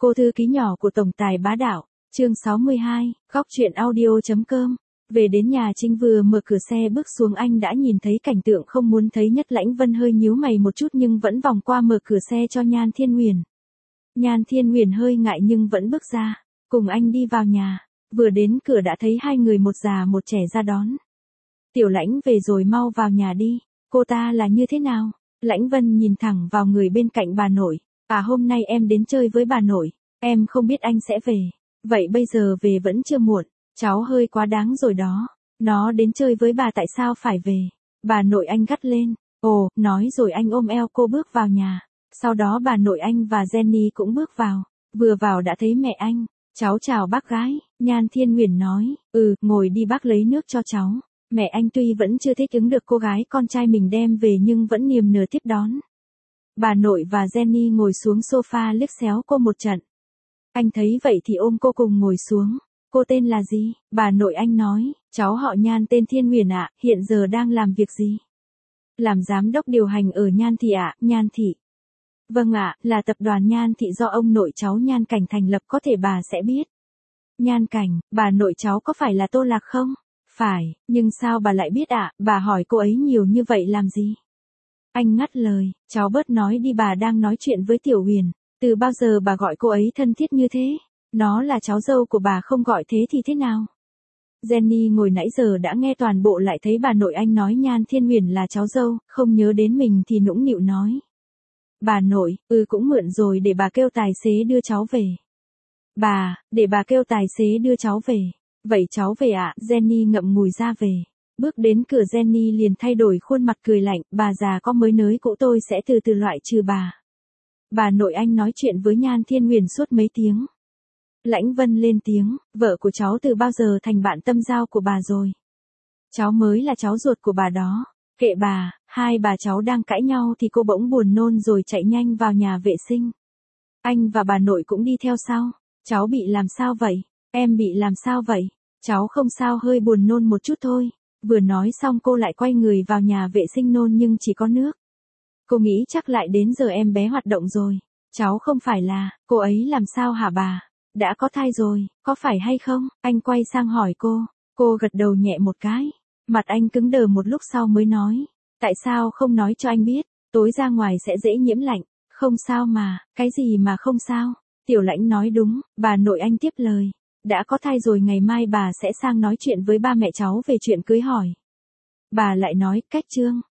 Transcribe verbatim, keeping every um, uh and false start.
Cô thư ký nhỏ của tổng tài bá đạo, chương sáu mươi hai, góc truyện audio.com. Về đến nhà Trinh vừa mở cửa xe bước xuống anh đã nhìn thấy cảnh tượng không muốn thấy nhất. Lãnh Vân hơi nhíu mày một chút nhưng vẫn vòng qua mở cửa xe cho Nhan Thiên Huyền. Nhan Thiên Huyền hơi ngại nhưng vẫn bước ra, cùng anh đi vào nhà. Vừa đến cửa đã thấy hai người một già một trẻ ra đón. Tiểu Lãnh về rồi, mau vào nhà đi. Cô ta là như thế nào? Lãnh Vân nhìn thẳng vào người bên cạnh bà nội. À, hôm nay em đến chơi với bà nội, em không biết anh sẽ về. Vậy bây giờ về vẫn chưa muộn, cháu hơi quá đáng rồi đó. Nó đến chơi với bà tại sao phải về? Bà nội anh gắt lên. Ồ, nói rồi anh ôm eo cô bước vào nhà. Sau đó bà nội anh và Jenny cũng bước vào. Vừa vào đã thấy mẹ anh. Cháu chào bác gái, Nhan Thiên Huyền nói. Ừ, ngồi đi bác lấy nước cho cháu. Mẹ anh tuy vẫn chưa thích ứng được cô gái con trai mình đem về nhưng vẫn niềm nở tiếp đón. Bà nội và Jenny ngồi xuống sofa liếc xéo cô một trận. Anh thấy vậy thì ôm cô cùng ngồi xuống. Cô tên là gì? Bà nội anh nói, cháu họ Nhan tên Thiên Huyền ạ, hiện giờ đang làm việc gì? Làm giám đốc điều hành ở Nhan Thị ạ, Nhan Thị. Vâng ạ, là tập đoàn Nhan Thị do ông nội cháu Nhan Cảnh thành lập, có thể bà sẽ biết. Nhan Cảnh, bà nội cháu có phải là Tô Lạc không? Phải, nhưng sao bà lại biết ạ, bà hỏi cô ấy nhiều như vậy làm gì? Anh ngắt lời, cháu bớt nói đi, bà đang nói chuyện với Tiểu Huyền. Từ bao giờ bà gọi cô ấy thân thiết như thế? Nó là cháu dâu của bà, không gọi thế thì thế nào? Jenny ngồi nãy giờ đã nghe toàn bộ, lại thấy bà nội anh nói Nhan Thiên Huyền là cháu dâu, không nhớ đến mình thì nũng nịu nói. Bà nội, ừ cũng mượn rồi, để bà kêu tài xế đưa cháu về. Bà, để bà kêu tài xế đưa cháu về. Vậy cháu về ạ, Jenny ngậm ngùi ra về. Bước đến cửa Jenny liền thay đổi khuôn mặt cười lạnh, bà già có mới nới cũ tôi sẽ từ từ loại trừ bà. Bà nội anh nói chuyện với Nhan Thiên Huyền suốt mấy tiếng. Lãnh Vân lên tiếng, vợ của cháu từ bao giờ thành bạn tâm giao của bà rồi? Cháu mới là cháu ruột của bà đó. Kệ bà, hai bà cháu đang cãi nhau thì cô bỗng buồn nôn rồi chạy nhanh vào nhà vệ sinh. Anh và bà nội cũng đi theo sau. Cháu bị làm sao vậy? Em bị làm sao vậy? Cháu không sao, hơi buồn nôn một chút thôi. Vừa nói xong cô lại quay người vào nhà vệ sinh nôn nhưng chỉ có nước. Cô nghĩ chắc lại đến giờ em bé hoạt động rồi. Cháu không phải là, cô ấy làm sao hả bà? Đã có thai rồi, có phải hay không? Anh quay sang hỏi cô. Cô gật đầu nhẹ một cái. Mặt anh cứng đờ một lúc sau mới nói. Tại sao không nói cho anh biết? Tối ra ngoài sẽ dễ nhiễm lạnh. Không sao mà, cái gì mà không sao? Tiểu Lãnh nói đúng, bà nội anh tiếp lời. Đã có thai rồi, ngày mai bà sẽ sang nói chuyện với ba mẹ cháu về chuyện cưới hỏi. Bà lại nói, cách trương.